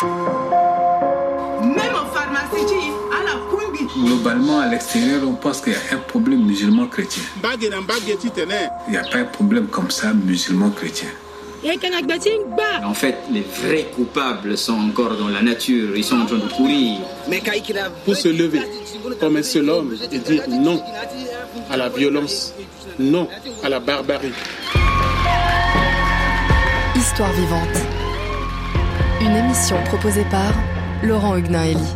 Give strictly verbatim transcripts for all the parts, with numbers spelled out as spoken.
Même en pharmacie, à la Kumbi. Globalement, à l'extérieur, on pense qu'il y a un problème musulman-chrétien. Il n'y a pas un problème comme ça, musulman-chrétien. En fait, les vrais coupables sont encore dans la nature, ils sont en train de courir. Pour se lever comme un seul homme et dire non à la violence, non à la barbarie. Histoire vivante. Une émission proposée par Laurent Huguenin-Elie.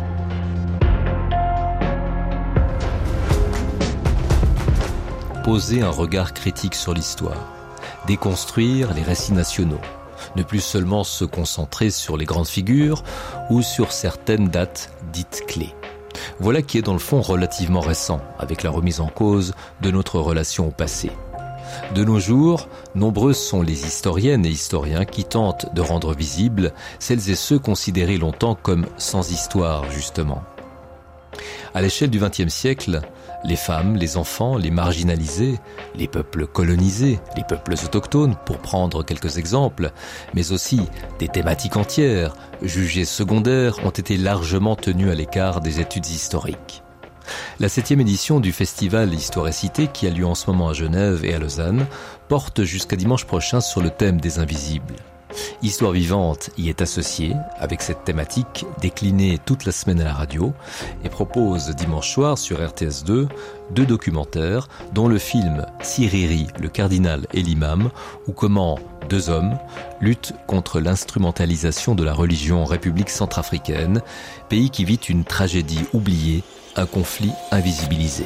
Poser un regard critique sur l'histoire, déconstruire les récits nationaux, ne plus seulement se concentrer sur les grandes figures ou sur certaines dates dites clés. Voilà qui est dans le fond relativement récent, avec la remise en cause de notre relation au passé. De nos jours, nombreuses sont les historiennes et historiens qui tentent de rendre visibles celles et ceux considérés longtemps comme sans histoire, justement. À l'échelle du vingtième siècle, les femmes, les enfants, les marginalisés, les peuples colonisés, les peuples autochtones, pour prendre quelques exemples, mais aussi des thématiques entières, jugées secondaires, ont été largement tenues à l'écart des études historiques. La septième édition du festival Histoire et Cité, qui a lieu en ce moment à Genève et à Lausanne, porte jusqu'à dimanche prochain sur le thème des invisibles. Histoire vivante y est associée avec cette thématique déclinée toute la semaine à la radio et propose dimanche soir sur R T S deux deux documentaires dont le film Siriri, le cardinal et l'imam ou comment deux hommes luttent contre l'instrumentalisation de la religion en République centrafricaine, pays qui vit une tragédie oubliée, un conflit invisibilisé.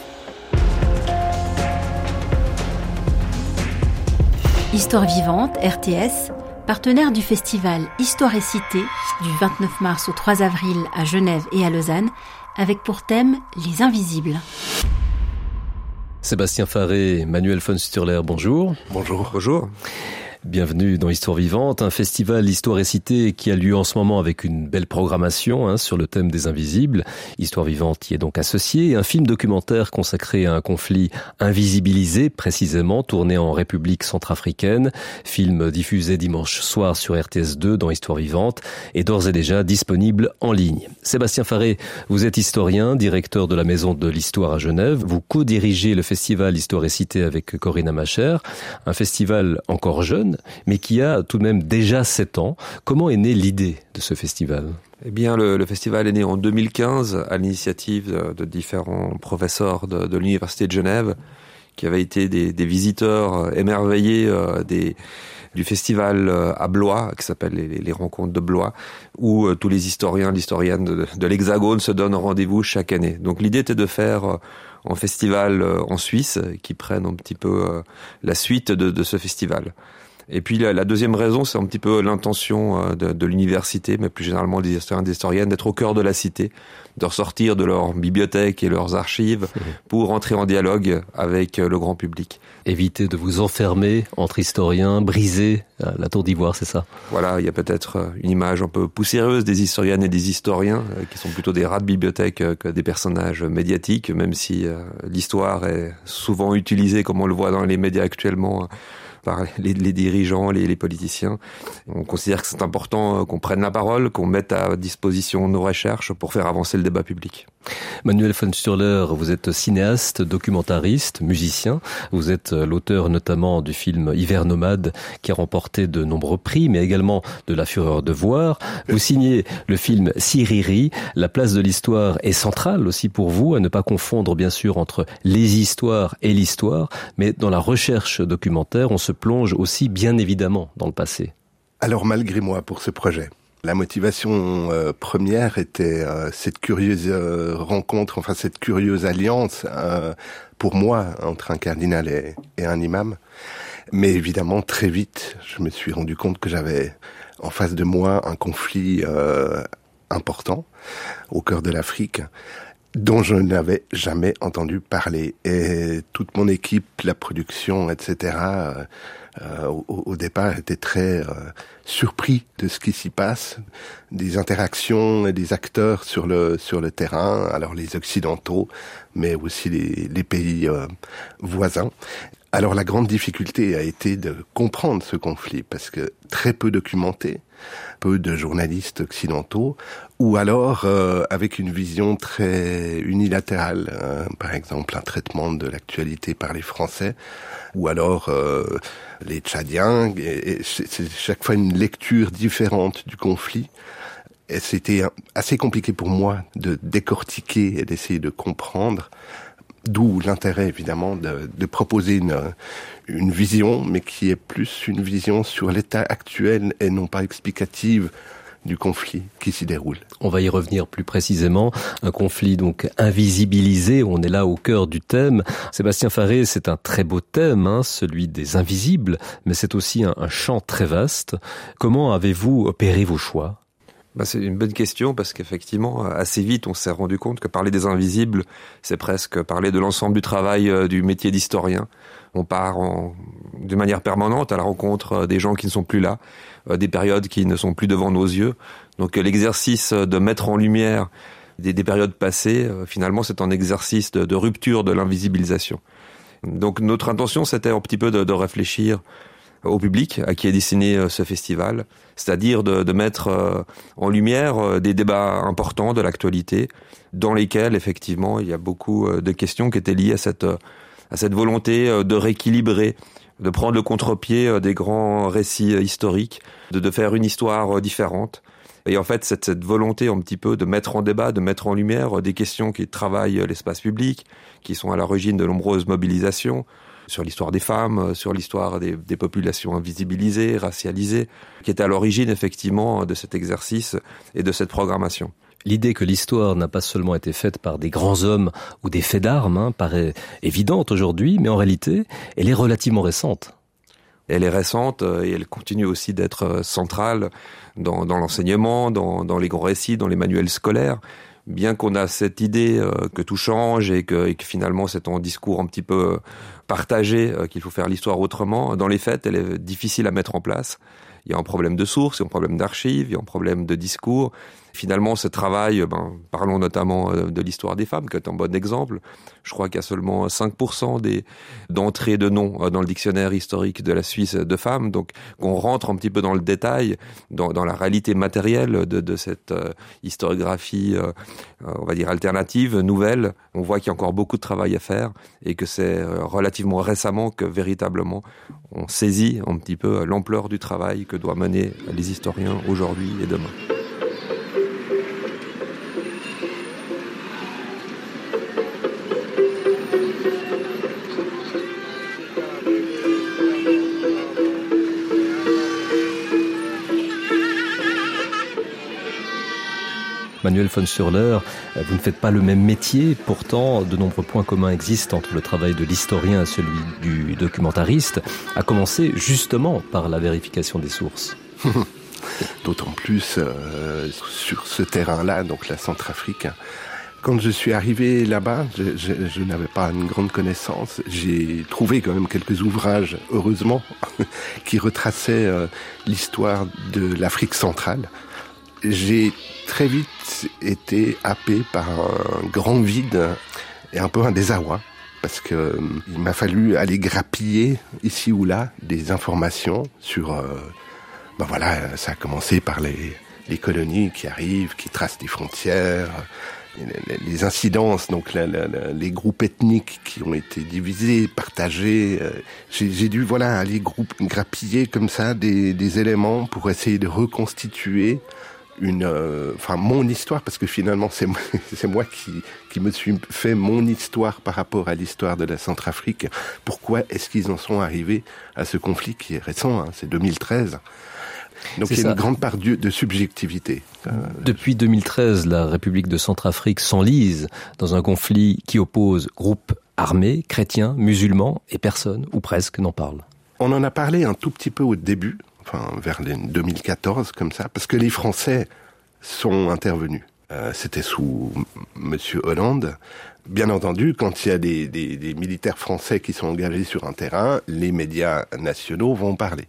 Histoire vivante, R T S, partenaire du festival Histoire et Cité du vingt-neuf mars au trois avril à Genève et à Lausanne, avec pour thème les invisibles. Sébastien Faré, Manuel von Sturler, bonjour. Bonjour. Bonjour. Bienvenue dans Histoire Vivante, un festival Histoire et Cité qui a lieu en ce moment avec une belle programmation hein, sur le thème des invisibles. Histoire Vivante y est donc associée. Un film documentaire consacré à un conflit invisibilisé, précisément, tourné en République centrafricaine. Film diffusé dimanche soir sur R T S deux dans Histoire Vivante et d'ores et déjà disponible en ligne. Sébastien Faré, vous êtes historien, directeur de la Maison de l'Histoire à Genève. Vous co-dirigez le festival Histoire et Cité avec Corinna Macher. Un festival encore jeune, mais qui a tout de même déjà sept ans. Comment est née l'idée de ce festival ? Eh bien, le, le festival est né en deux mille quinze à l'initiative de, de différents professeurs de, de l'Université de Genève qui avaient été des, des visiteurs émerveillés euh, des, du festival euh, à Blois, qui s'appelle les, les Rencontres de Blois, où euh, tous les historiens, l'historienne de, de l'Hexagone se donnent rendez-vous chaque année. Donc l'idée était de faire euh, un festival euh, en Suisse qui prenne un petit peu euh, la suite de, de ce festival. Et puis la, la deuxième raison, c'est un petit peu l'intention de, de l'université, mais plus généralement des historiens et des historiennes, d'être au cœur de la cité, de ressortir de leur bibliothèque et leurs archives pour entrer en dialogue avec le grand public. Éviter de vous enfermer entre historiens, briser la tour d'ivoire, c'est ça ? Voilà, il y a peut-être une image un peu poussiéreuse des historiennes et des historiens, qui sont plutôt des rats de bibliothèque que des personnages médiatiques, même si l'histoire est souvent utilisée, comme on le voit dans les médias actuellement, par les, les dirigeants, les, les politiciens. On considère que c'est important qu'on prenne la parole, qu'on mette à disposition nos recherches pour faire avancer le débat public. Manuel von Sturler, vous êtes cinéaste, documentariste, musicien. Vous êtes l'auteur notamment du film Hiver nomade qui a remporté de nombreux prix, mais également de La fureur de voir. Vous signez le film Siriri. La place de l'histoire est centrale aussi pour vous, à ne pas confondre bien sûr entre les histoires et l'histoire, mais dans la recherche documentaire, on se plonge aussi bien évidemment dans le passé. Alors malgré moi pour ce projet, la motivation euh, première était euh, cette curieuse euh, rencontre, enfin cette curieuse alliance euh, pour moi entre un cardinal et, et un imam. Mais évidemment très vite, je me suis rendu compte que j'avais en face de moi un conflit euh, important au cœur de l'Afrique, dont je n'avais jamais entendu parler. Et toute mon équipe, la production, et cetera, euh, euh, au, au départ, était très euh, surpris de ce qui s'y passe, des interactions et des acteurs sur le sur le terrain, alors les Occidentaux, mais aussi les, les pays euh, voisins. Alors la grande difficulté a été de comprendre ce conflit, parce que très peu documenté, peu de journalistes occidentaux, ou alors euh, avec une vision très unilatérale, hein, par exemple un traitement de l'actualité par les Français, ou alors euh, les Tchadiens, et, et c'est, c'est chaque fois une lecture différente du conflit. Et c'était assez compliqué pour moi de décortiquer et d'essayer de comprendre. D'où l'intérêt, évidemment, de, de proposer une, une vision, mais qui est plus une vision sur l'état actuel et non pas explicative du conflit qui s'y déroule. On va y revenir plus précisément. Un conflit donc invisibilisé, on est là au cœur du thème. Sébastien Faré, c'est un très beau thème, hein, celui des invisibles, mais c'est aussi un, un champ très vaste. Comment avez-vous opéré vos choix ? Bah, c'est une bonne question parce qu'effectivement, assez vite, on s'est rendu compte que parler des invisibles, c'est presque parler de l'ensemble du travail euh, du métier d'historien. On part en, de manière permanente à la rencontre des gens qui ne sont plus là, euh, des périodes qui ne sont plus devant nos yeux. Donc l'exercice de mettre en lumière des, des périodes passées, euh, finalement, c'est un exercice de, de rupture de l'invisibilisation. Donc notre intention, c'était un petit peu de, de réfléchir au public à qui est destiné ce festival, c'est-à-dire de, de mettre en lumière des débats importants de l'actualité, dans lesquels, effectivement, il y a beaucoup de questions qui étaient liées à cette, à cette volonté de rééquilibrer, de prendre le contre-pied des grands récits historiques, de, de faire une histoire différente. Et en fait, cette, cette volonté un petit peu de mettre en débat, de mettre en lumière des questions qui travaillent l'espace public, qui sont à l'origine de nombreuses mobilisations, sur l'histoire des femmes, sur l'histoire des, des populations invisibilisées, racialisées, qui est à l'origine effectivement de cet exercice et de cette programmation. L'idée que l'histoire n'a pas seulement été faite par des grands hommes ou des faits d'armes hein, paraît évidente aujourd'hui, mais en réalité, elle est relativement récente. Elle est récente et elle continue aussi d'être centrale dans, dans l'enseignement, dans, dans les grands récits, dans les manuels scolaires. Bien qu'on a cette idée euh, que tout change et que, et que finalement c'est un discours un petit peu partagé, euh, qu'il faut faire l'histoire autrement, dans les faits, elle est difficile à mettre en place. Il y a un problème de source, il y a un problème d'archives, il y a un problème de discours. Finalement, ce travail, ben, parlons notamment de l'histoire des femmes, qui est un bon exemple. Je crois qu'il y a seulement cinq pour cent des, d'entrées de noms dans le dictionnaire historique de la Suisse de femmes. Donc, on rentre un petit peu dans le détail, dans, dans la réalité matérielle de, de cette euh, historiographie, euh, on va dire alternative, nouvelle. On voit qu'il y a encore beaucoup de travail à faire et que c'est euh, relativement récemment que véritablement on saisit un petit peu l'ampleur du travail que doivent mener les historiens aujourd'hui et demain. Manuel von Sürler, vous ne faites pas le même métier, pourtant de nombreux points communs existent entre le travail de l'historien et celui du documentariste, à commencer justement par la vérification des sources. D'autant plus euh, sur ce terrain-là, donc la Centrafrique. Quand je suis arrivé là-bas, je, je, je n'avais pas une grande connaissance. J'ai trouvé quand même quelques ouvrages, heureusement, qui retraçaient euh, l'histoire de l'Afrique centrale. J'ai très vite été happé par un grand vide et un peu un désarroi, parce que euh, il m'a fallu aller grappiller ici ou là des informations sur... Euh, ben voilà, ça a commencé par les, les colonies qui arrivent, qui tracent des frontières, les, les incidences, donc la, la, la, les groupes ethniques qui ont été divisés, partagés. Euh, j'ai, j'ai dû voilà aller groupe, grappiller comme ça des, des éléments pour essayer de reconstituer une, euh, enfin mon histoire, parce que finalement c'est moi, c'est moi qui qui me suis fait mon histoire par rapport à l'histoire de la Centrafrique. Pourquoi est-ce qu'ils en sont arrivés à ce conflit qui est récent, hein, c'est deux mille treize. Donc c'est il y a ça. Une grande part de, de subjectivité. Euh, Depuis deux mille treize, la République de Centrafrique s'enlise dans un conflit qui oppose groupes armés, chrétiens, musulmans, et personne, ou presque, n'en parle. On en a parlé un tout petit peu au début, enfin vers les deux mille quatorze, comme ça, parce que les Français sont intervenus. Euh, c'était sous Monsieur Hollande. Bien entendu, quand il y a des, des, des militaires français qui sont engagés sur un terrain, les médias nationaux vont parler.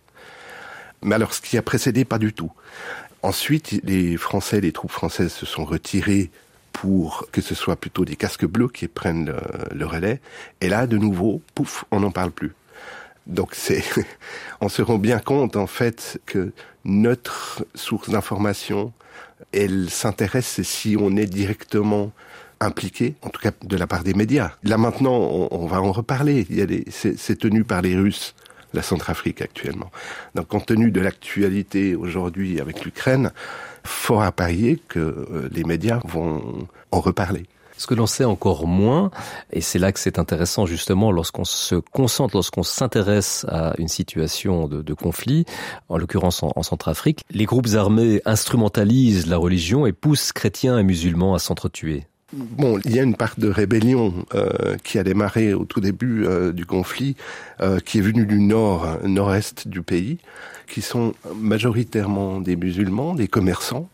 Mais alors, ce qui a précédé, pas du tout. Ensuite, les Français, les troupes françaises se sont retirées pour que ce soit plutôt des casques bleus qui prennent le, le relais. Et là, de nouveau, pouf, on n'en parle plus. Donc c'est, on se rend bien compte en fait que notre source d'information, elle s'intéresse si on est directement impliqué, en tout cas de la part des médias. Là maintenant, on, on va en reparler. Il y a des, c'est, c'est tenu par les Russes, la Centrafrique actuellement. Donc compte tenu de l'actualité aujourd'hui avec l'Ukraine, fort à parier que euh, les médias vont en reparler. Ce que l'on sait encore moins, et c'est là que c'est intéressant justement lorsqu'on se concentre, lorsqu'on s'intéresse à une situation de, de conflit, en l'occurrence en, en Centrafrique, les groupes armés instrumentalisent la religion et poussent chrétiens et musulmans à s'entretuer. Bon, il y a une part de rébellion euh, qui a démarré au tout début euh, du conflit, euh, qui est venue du nord, nord-est du pays, qui sont majoritairement des musulmans, des commerçants,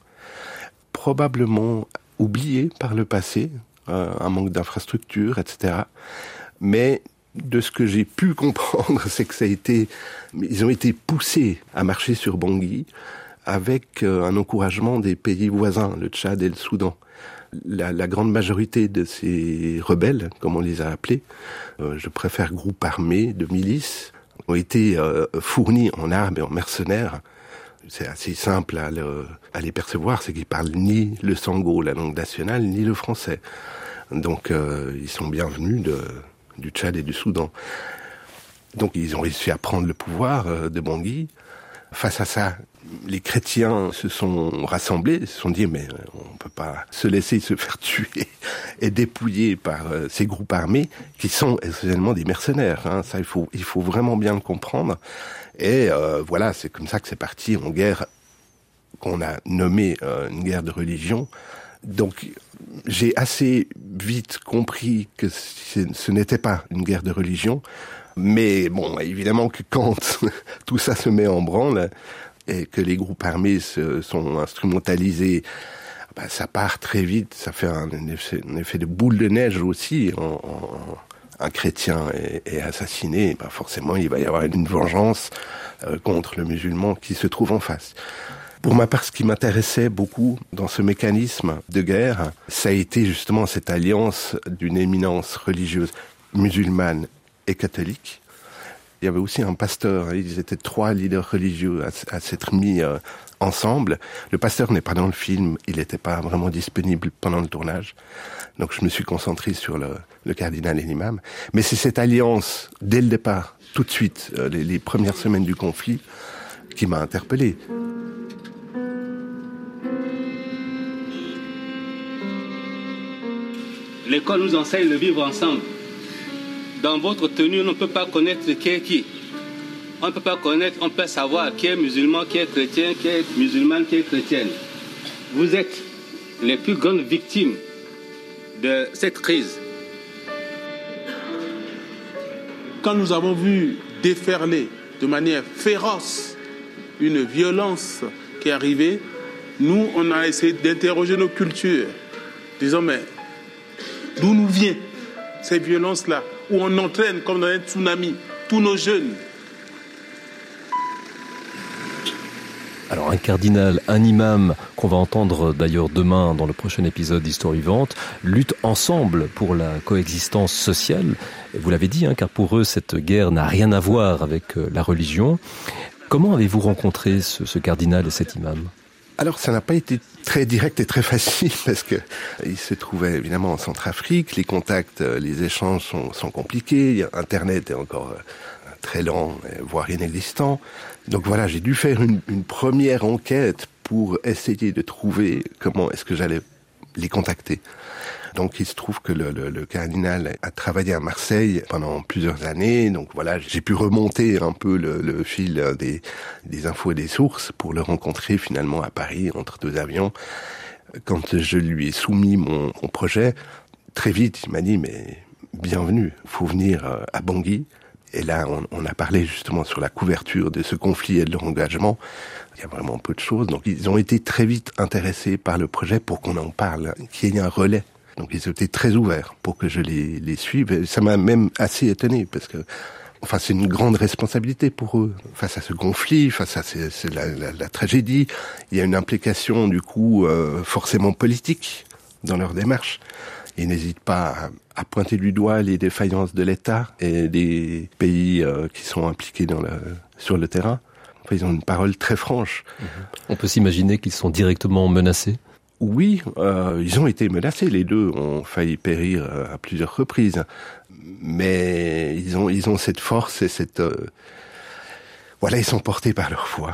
probablement oubliés par le passé, euh, un manque d'infrastructures, et cetera. Mais de ce que j'ai pu comprendre, c'est que ça a été, ils ont été poussés à marcher sur Bangui avec euh, un encouragement des pays voisins, le Tchad et le Soudan. La, la grande majorité de ces rebelles, comme on les a appelés, euh, je préfère groupes armés de milices, ont été euh, fournis en armes et en mercenaires. C'est assez simple à, le, à les percevoir, c'est qu'ils parlent ni le sango, la langue nationale, ni le français. Donc euh, ils sont bienvenus de, du Tchad et du Soudan. Donc ils ont réussi à prendre le pouvoir euh, de Bangui. Face à ça, les chrétiens se sont rassemblés, se sont dit mais on peut pas se laisser se faire tuer et dépouiller par euh, ces groupes armés qui sont essentiellement des mercenaires. Hein. Ça, il faut, il faut vraiment bien le comprendre. Et euh, voilà, c'est comme ça que c'est parti en guerre qu'on a nommée euh, une guerre de religion. Donc j'ai assez vite compris que ce n'était pas une guerre de religion. Mais bon, évidemment que quand tout ça se met en branle et que les groupes armés se, sont instrumentalisés, bah, ça part très vite, ça fait un effet, un effet de boule de neige aussi. En, en, un chrétien est, est assassiné, bah forcément il va y avoir une vengeance euh, contre le musulman qui se trouve en face. Pour ma part, ce qui m'intéressait beaucoup dans ce mécanisme de guerre, ça a été justement cette alliance d'une éminence religieuse musulmane et catholique. Il y avait aussi un pasteur, ils étaient trois leaders religieux à, à s'être mis euh, ensemble. Le pasteur n'est pas dans le film, il n'était pas vraiment disponible pendant le tournage. Donc je me suis concentré sur le, le cardinal et l'imam. Mais c'est cette alliance, dès le départ, tout de suite, euh, les, les premières semaines du conflit, qui m'a interpellé. L'école nous enseigne le vivre ensemble. Dans votre tenue, on ne peut pas connaître qui est qui. On ne peut pas connaître, on peut savoir qui est musulman, qui est chrétien, qui est musulmane, qui est chrétienne. Vous êtes les plus grandes victimes de cette crise. Quand nous avons vu déferler de manière féroce une violence qui est arrivée, nous, on a essayé d'interroger nos cultures, disons, mais d'où nous vient ces violences-là, où on entraîne comme dans un tsunami tous nos jeunes. Alors un cardinal, un imam, qu'on va entendre d'ailleurs demain dans le prochain épisode d'Histoire vivante, luttent ensemble pour la coexistence sociale. Et vous l'avez dit, hein, car pour eux, cette guerre n'a rien à voir avec la religion. Comment avez-vous rencontré ce, ce cardinal et cet imam ? Alors ça n'a pas été très direct et très facile parce que il se trouvait évidemment en Centrafrique, les contacts, les échanges sont, sont compliqués, Internet est encore très lent, voire inexistant. Donc voilà, j'ai dû faire une, une première enquête pour essayer de trouver comment est-ce que j'allais les contacter. Donc il se trouve que le, le, le cardinal a travaillé à Marseille pendant plusieurs années. Donc voilà, j'ai pu remonter un peu le, le fil des, des infos et des sources pour le rencontrer finalement à Paris entre deux avions. Quand je lui ai soumis mon, mon projet, très vite il m'a dit mais bienvenue, faut venir à Bangui. Et là on, on a parlé justement sur la couverture de ce conflit et de leur engagement. Il y a vraiment peu de choses. Donc ils ont été très vite intéressés par le projet pour qu'on en parle, qu'il y ait un relais. Donc ils étaient très ouverts pour que je les, les suive. Et ça m'a même assez étonné parce que, enfin, c'est une grande responsabilité pour eux face à ce conflit, face à ces, c'est la, la, la tragédie. Il y a une implication du coup euh, forcément politique dans leur démarche. il n'hésite pas à, à pointer du doigt les défaillances de l'État et des pays euh, qui sont impliqués dans le, sur le terrain. Enfin, ils ont une parole très franche. On peut s'imaginer qu'ils sont directement menacés ? Oui, euh, ils ont été menacés. Les deux ont failli périr euh, à plusieurs reprises. Mais ils ont, ils ont cette force et cette... Euh, Voilà, ils sont portés par leur foi.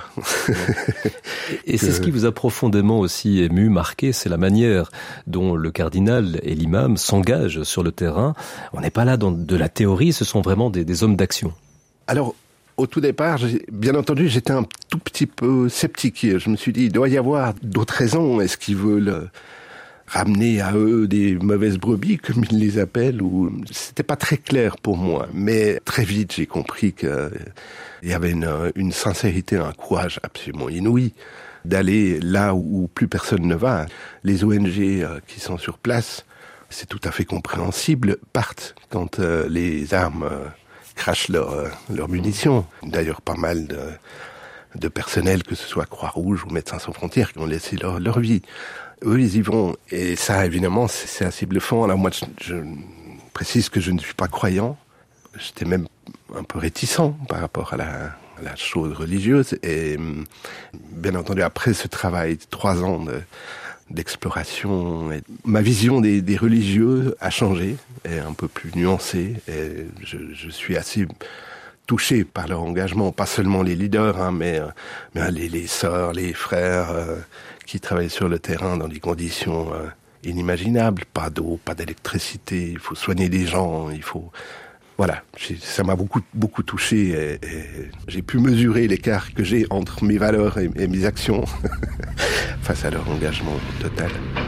Et que... c'est ce qui vous a profondément aussi ému, marqué, c'est la manière dont le cardinal et l'imam s'engagent sur le terrain. On n'est pas là dans de la théorie, ce sont vraiment des, des hommes d'action. Alors, au tout départ, j'ai, bien entendu, j'étais un tout petit peu sceptique. Je me suis dit, il doit y avoir d'autres raisons. Est-ce qu'ils veulent ramener à eux des mauvaises brebis, comme ils les appellent, ou c'était pas très clair pour moi. Mais très vite, j'ai compris que il y avait une, une sincérité, un courage absolument inouï d'aller là où plus personne ne va. Les O N G qui sont sur place, c'est tout à fait compréhensible, partent quand euh, les armes euh, crachent leurs leur munitions. D'ailleurs, pas mal de, de personnel, que ce soit Croix-Rouge ou Médecins sans frontières, qui ont laissé leur, leur vie. Eux, ils y vont. Et ça, évidemment, c'est, c'est assez bluffant. Alors moi, je, je précise que je ne suis pas croyant. J'étais même un peu réticent par rapport à la, à la chose religieuse. Et bien entendu, après ce travail, trois ans de, d'exploration, et ma vision des, des religieux a changé, est un peu plus nuancée. Et je, je suis assez touché par leur engagement, pas seulement les leaders, hein, mais, mais les, les sœurs, les frères euh, qui travaillent sur le terrain dans des conditions euh, inimaginables. Pas d'eau, pas d'électricité, il faut soigner des gens, il faut... Voilà, ça m'a beaucoup beaucoup touché et, et j'ai pu mesurer l'écart que j'ai entre mes valeurs et, et mes actions face à leur engagement total.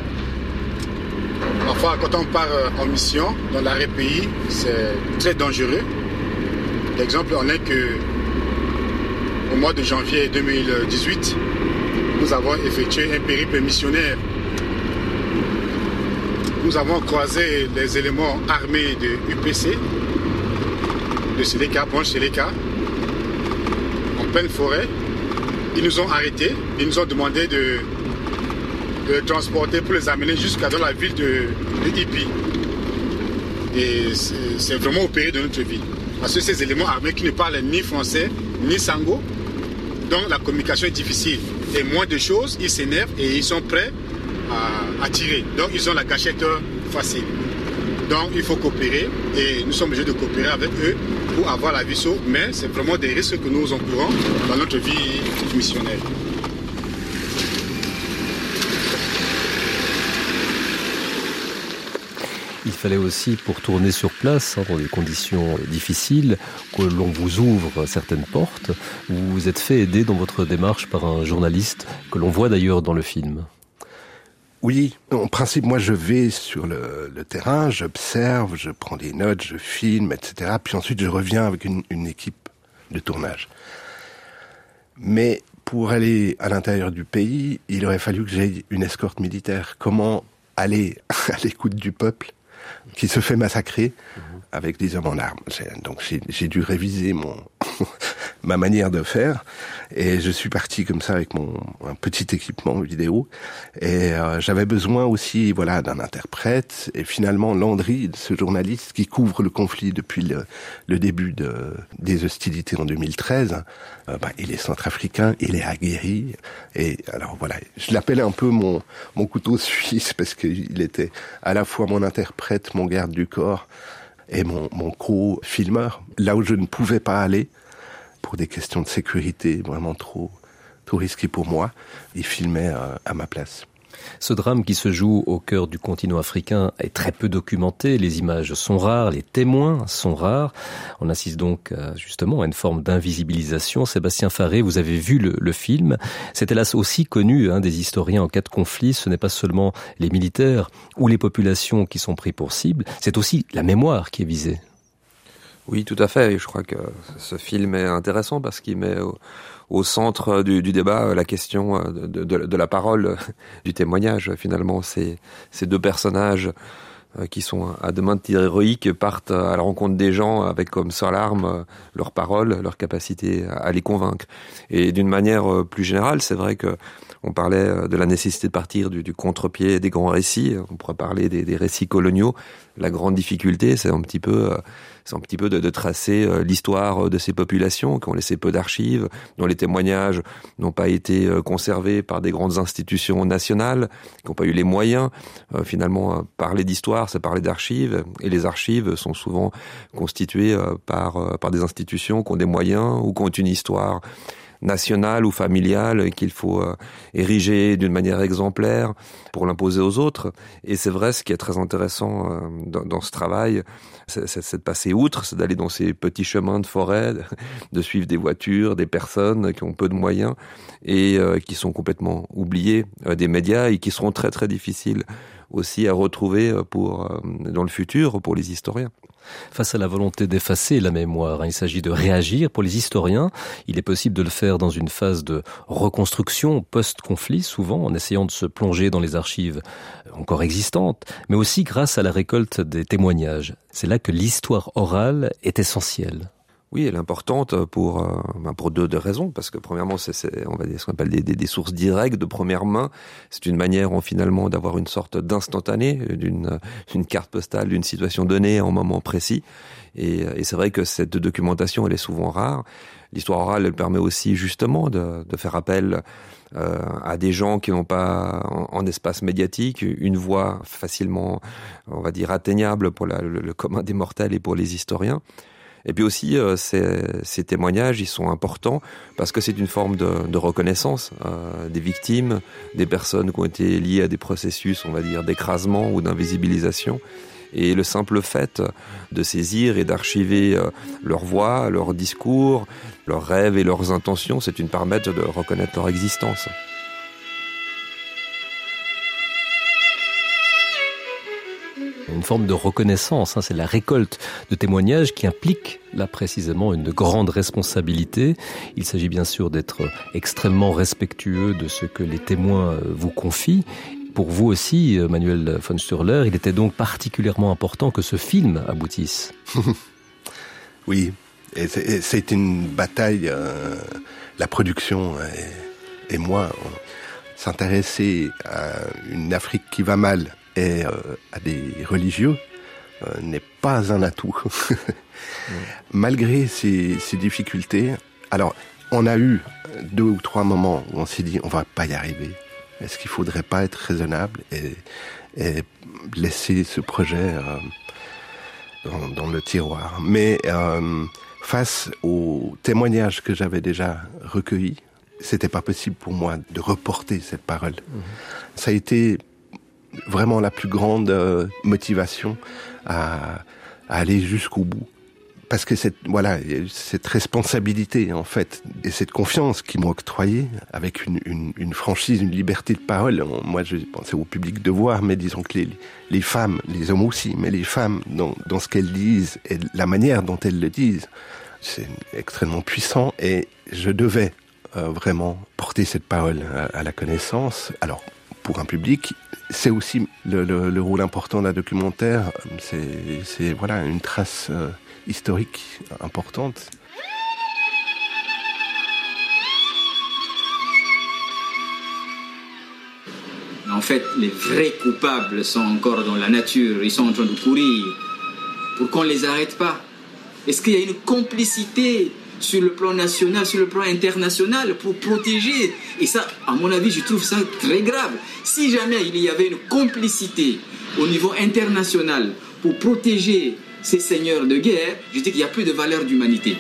Parfois, quand on part en mission dans l'arrêt pays, c'est très dangereux. L'exemple en est que au mois de janvier deux mille dix-huit, nous avons effectué un périple missionnaire. Nous avons croisé les éléments armés de U P C, de Séléka, branche Séléka, en pleine forêt. Ils nous ont arrêtés, ils nous ont demandé de, de les transporter pour les amener jusqu'à dans la ville de, de Ipi. Et c'est, c'est vraiment au péril de notre vie. Parce que ces éléments armés qui ne parlent ni français, ni sango, donc la communication est difficile. Et moins de choses, ils s'énervent et ils sont prêts à, à tirer. Donc ils ont la gâchette facile. Donc il faut coopérer et nous sommes obligés de coopérer avec eux pour avoir la vie sauve, mais c'est vraiment des risques que nous encourons dans notre vie missionnaire. Il fallait aussi, pour tourner sur place, hein, dans des conditions difficiles, que l'on vous ouvre certaines portes. Vous vous êtes fait aider dans votre démarche par un journaliste, que l'on voit d'ailleurs dans le film. Oui, en principe, moi je vais sur le, le terrain, j'observe, je prends des notes, je filme, et cetera. Puis ensuite je reviens avec une, une équipe de tournage. Mais pour aller à l'intérieur du pays, il aurait fallu que j'aie une escorte militaire. Comment aller à l'écoute du peuple qui se fait massacrer avec des hommes en armes? Donc j'ai, j'ai dû réviser mon ma manière de faire et je suis parti comme ça avec mon un petit équipement vidéo et euh, j'avais besoin aussi voilà d'un interprète et finalement Landry, ce journaliste qui couvre le conflit depuis le, le début de, des hostilités en deux mille treize, euh, bah, il est centrafricain, il est aguerri et alors voilà, je l'appelle un peu mon mon couteau suisse parce qu'il était à la fois mon interprète, mon garde du corps et mon, mon co-filmeur, là où je ne pouvais pas aller pour des questions de sécurité vraiment trop, trop risquées pour moi, il filmait euh, à ma place. Ce drame qui se joue au cœur du continent africain est très peu documenté, les images sont rares, les témoins sont rares. On assiste donc euh, justement à une forme d'invisibilisation. Sébastien Faré, vous avez vu le, le film. C'est hélas aussi connu hein, des historiens en cas de conflit. Ce n'est pas seulement les militaires ou les populations qui sont pris pour cible, c'est aussi la mémoire qui est visée. Oui, tout à fait. Et je crois que ce film est intéressant parce qu'il met au, au centre du, du débat la question de, de, de la parole, du témoignage. Finalement, ces, ces deux personnages euh, qui sont à de maintes tirs héroïques, partent à la rencontre des gens avec comme seule arme euh, leurs paroles, leur capacité à, à les convaincre. Et d'une manière euh, plus générale, c'est vrai que on parlait de la nécessité de partir du, du contre-pied des grands récits. On pourrait parler des, des récits coloniaux. La grande difficulté, c'est un petit peu, c'est un petit peu de, de tracer l'histoire de ces populations qui ont laissé peu d'archives, dont les témoignages n'ont pas été conservés par des grandes institutions nationales, qui n'ont pas eu les moyens. Euh, finalement, parler d'histoire, c'est parler d'archives, et les archives sont souvent constituées par par des institutions qui ont des moyens ou qui ont une histoire nationale ou familiale qu'il faut euh, ériger d'une manière exemplaire pour l'imposer aux autres. Et c'est vrai, ce qui est très intéressant euh, dans, dans ce travail, c'est, c'est, c'est de passer outre, c'est d'aller dans ces petits chemins de forêt, de, de suivre des voitures, des personnes qui ont peu de moyens et euh, qui sont complètement oubliées euh, des médias et qui seront très très difficiles aussi à retrouver pour euh, dans le futur pour les historiens. Face à la volonté d'effacer la mémoire, hein, il s'agit de réagir. Pour les historiens, il est possible de le faire dans une phase de reconstruction post-conflit, souvent en essayant de se plonger dans les archives encore existantes, mais aussi grâce à la récolte des témoignages. C'est là que l'histoire orale est essentielle. Oui, elle est importante pour euh, ben pour deux, deux raisons, parce que premièrement, c'est, c'est on va dire ce qu'on appelle des, des, des sources directes de première main. C'est une manière, en, finalement, d'avoir une sorte d'instantané, d'une une carte postale d'une situation donnée en un moment précis. Et, et c'est vrai que cette documentation, elle est souvent rare. L'histoire orale, elle permet aussi justement de, de faire appel euh, à des gens qui n'ont pas en, en espace médiatique une voix facilement, on va dire, atteignable pour la, le, le commun des mortels et pour les historiens. Et puis aussi, euh, ces, ces témoignages, ils sont importants parce que c'est une forme de, de reconnaissance euh, des victimes, des personnes qui ont été liées à des processus, on va dire, d'écrasement ou d'invisibilisation. Et le simple fait de saisir et d'archiver euh, leur voix, leurs discours, leurs rêves et leurs intentions, c'est une permettre de reconnaître leur existence. Une forme de reconnaissance, hein, c'est la récolte de témoignages qui implique là précisément une grande responsabilité. Il s'agit bien sûr d'être extrêmement respectueux de ce que les témoins vous confient. Pour vous aussi, Manuel von Sturler, il était donc particulièrement important que ce film aboutisse. Oui, et c'est, et c'est une bataille. Euh, la production et, et moi, s'intéresser à une Afrique qui va mal et euh, à des religieux euh, n'est pas un atout. mmh. Malgré ces, ces difficultés, alors on a eu deux ou trois moments où on s'est dit on va pas y arriver. Est-ce qu'il faudrait pas être raisonnable et, et laisser ce projet euh, dans, dans le tiroir? Mais euh, face aux témoignages que j'avais déjà recueillis, c'était pas possible pour moi de reporter cette parole. Mmh. Ça a été vraiment la plus grande euh, motivation à, à aller jusqu'au bout. Parce que cette, voilà, cette responsabilité, en fait, et cette confiance qu'ils m'ont octroyée, avec une, une, une franchise, une liberté de parole. Moi, je pensais au public de voir, mais disons que les, les femmes, les hommes aussi, mais les femmes, dans, dans ce qu'elles disent et la manière dont elles le disent, c'est extrêmement puissant. Et je devais euh, vraiment porter cette parole à, à la connaissance. Alors, pour un public, c'est aussi le, le, le rôle important d'un documentaire. C'est, c'est voilà, une trace euh, historique importante. En fait, les vrais coupables sont encore dans la nature. Ils sont en train de courir. Pour qu'on ne les arrête pas. Est-ce qu'il y a une complicité sur le plan national, sur le plan international, pour protéger? Et ça, à mon avis, je trouve ça très grave. Si jamais il y avait une complicité au niveau international pour protéger ces seigneurs de guerre, je dis qu'il n'y a plus de valeur d'humanité.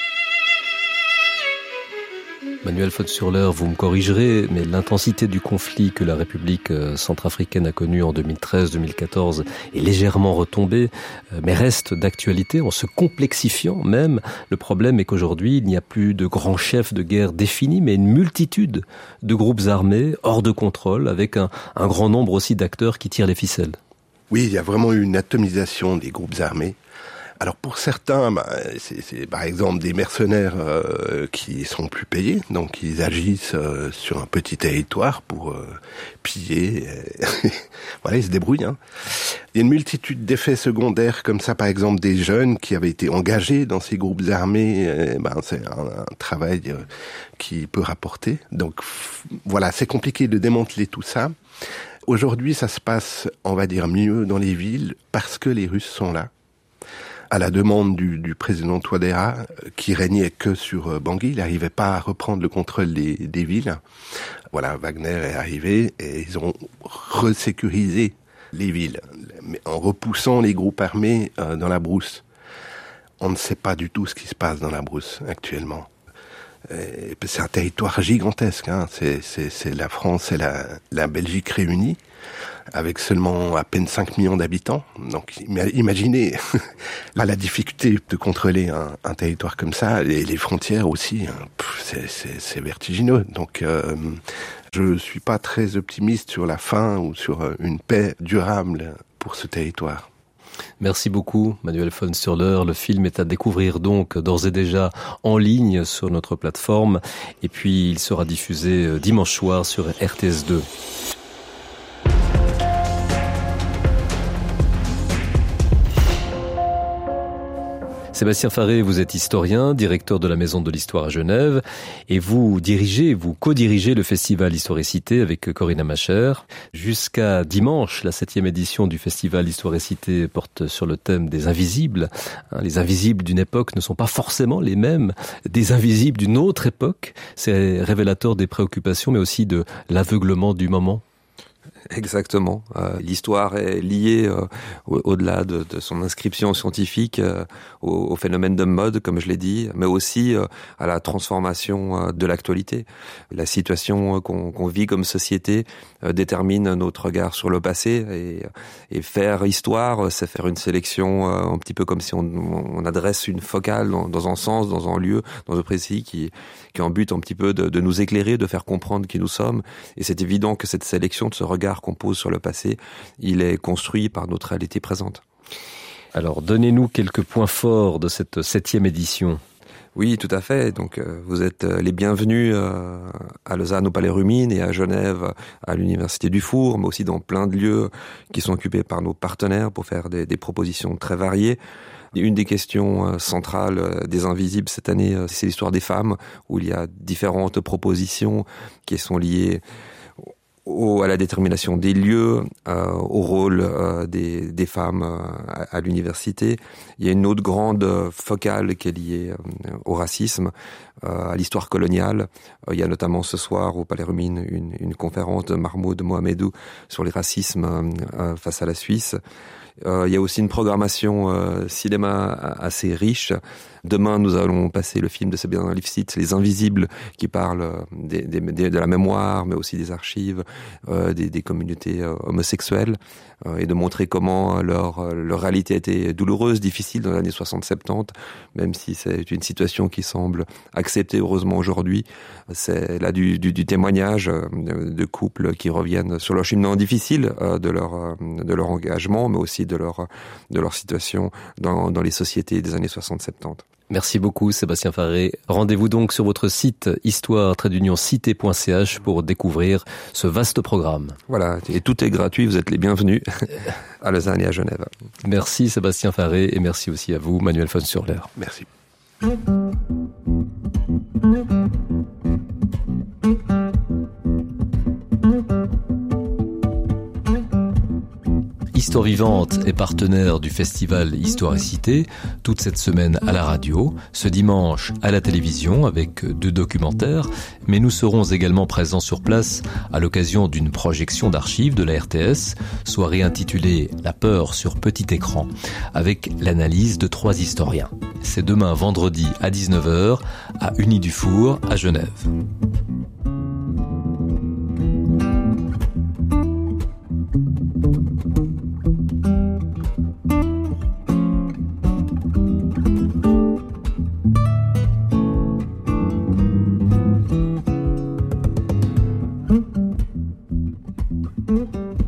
Manuel von Sturler, vous me corrigerez, mais l'intensité du conflit que la République centrafricaine a connu en deux mille treize deux mille quatorze est légèrement retombée, mais reste d'actualité en se complexifiant même. Le problème est qu'aujourd'hui, il n'y a plus de grands chefs de guerre définis, mais une multitude de groupes armés hors de contrôle, avec un, un grand nombre aussi d'acteurs qui tirent les ficelles. Oui, il y a vraiment eu une atomisation des groupes armés. Alors pour certains, bah, c'est, c'est par exemple des mercenaires euh, qui sont plus payés, donc ils agissent euh, sur un petit territoire pour euh, piller. Et voilà, ils se débrouillent. Hein. Il y a une multitude d'effets secondaires comme ça, par exemple des jeunes qui avaient été engagés dans ces groupes armés. Eh ben, c'est un, un travail qui peut rapporter. Donc voilà, c'est compliqué de démanteler tout ça. Aujourd'hui, ça se passe, on va dire, mieux dans les villes parce que les Russes sont là. À la demande du, du président Touadéra, qui régnait que sur Bangui, il n'arrivait pas à reprendre le contrôle des, des villes. Voilà, Wagner est arrivé et ils ont resécurisé les villes, mais en repoussant les groupes armés euh, dans la brousse. On ne sait pas du tout ce qui se passe dans la brousse actuellement. Et c'est un territoire gigantesque, hein. C'est, c'est, c'est la France et la, la Belgique réunies, avec seulement à peine cinq millions d'habitants. Donc imaginez la difficulté de contrôler un, un territoire comme ça, et les frontières aussi, hein. Pff, c'est, c'est, c'est vertigineux. Donc euh, je suis pas très optimiste sur la fin ou sur une paix durable pour ce territoire. Merci beaucoup, Manuel von Sturler. Le film est à découvrir donc d'ores et déjà en ligne sur notre plateforme. Et puis, il sera diffusé dimanche soir sur R T S deux. Sébastien Faré, vous êtes historien, directeur de la Maison de l'Histoire à Genève, et vous dirigez, vous co-dirigez le festival Histoire-et-Cité avec Corinna Macher. Jusqu'à dimanche, la septième édition du festival Histoire-et-Cité porte sur le thème des invisibles. Les invisibles d'une époque ne sont pas forcément les mêmes des invisibles d'une autre époque. C'est révélateur des préoccupations, mais aussi de l'aveuglement du moment. Exactement. Euh, l'histoire est liée, euh, au- au-delà de, de son inscription scientifique, euh, au, au phénomène de mode, comme je l'ai dit, mais aussi euh, à la transformation euh, de l'actualité. La situation euh, qu'on, qu'on vit comme société euh, détermine notre regard sur le passé, et, et faire histoire, c'est faire une sélection euh, un petit peu comme si on, on adresse une focale dans, dans un sens, dans un lieu, dans un précis qui, qui a un but un petit peu de, de nous éclairer, de faire comprendre qui nous sommes. Et c'est évident que cette sélection de ce regard qu'on pose sur le passé, il est construit par notre réalité présente. Alors, donnez-nous quelques points forts de cette septième édition. Oui, tout à fait. Donc, euh, vous êtes euh, les bienvenus euh, à Lausanne au Palais Rumine et à Genève à l'Université Dufour, mais aussi dans plein de lieux qui sont occupés par nos partenaires pour faire des, des propositions très variées. Une des questions euh, centrales euh, des Invisibles cette année, euh, c'est l'histoire des femmes, où il y a différentes propositions qui sont liées Au, à la détermination des lieux, euh, au rôle euh, des, des femmes euh, à, à l'université. Il y a une autre grande euh, focale qui est liée euh, au racisme, euh, à l'histoire coloniale. Euh, il y a notamment ce soir au Palais Rumine une, une conférence de Mahmoud Mohamedou sur les racismes euh, euh, face à la Suisse. Euh, il y a aussi une programmation euh, cinéma assez riche. Demain, nous allons passer le film de Sabina Lifshitz, Les Invisibles, qui parle des, des, des, de la mémoire, mais aussi des archives, euh, des, des communautés euh, homosexuelles, euh, et de montrer comment leur, leur réalité a été douloureuse, difficile dans les années soixante soixante-dix, même si c'est une situation qui semble acceptée heureusement aujourd'hui. C'est là du, du, du témoignage de, de couples qui reviennent sur leur cheminement difficile euh, de, leur, de leur engagement, mais aussi de leur, de leur situation dans, dans les sociétés des années soixante soixante-dix. Merci beaucoup Sébastien Faré. Rendez-vous donc sur votre site histoire tiret cité point c h pour découvrir ce vaste programme. Voilà, et tout est gratuit, vous êtes les bienvenus à Lausanne et à Genève. Merci Sébastien Faré et merci aussi à vous Manuel von Sturler. Merci. Histoire Vivante est partenaire du festival Histoire et Cité, toute cette semaine à la radio, ce dimanche à la télévision avec deux documentaires, mais nous serons également présents sur place à l'occasion d'une projection d'archives de la R T S, soirée intitulée La peur sur petit écran, avec l'analyse de trois historiens. C'est demain vendredi à dix-neuf heures à Uni-Dufour à Genève. Mm-hmm.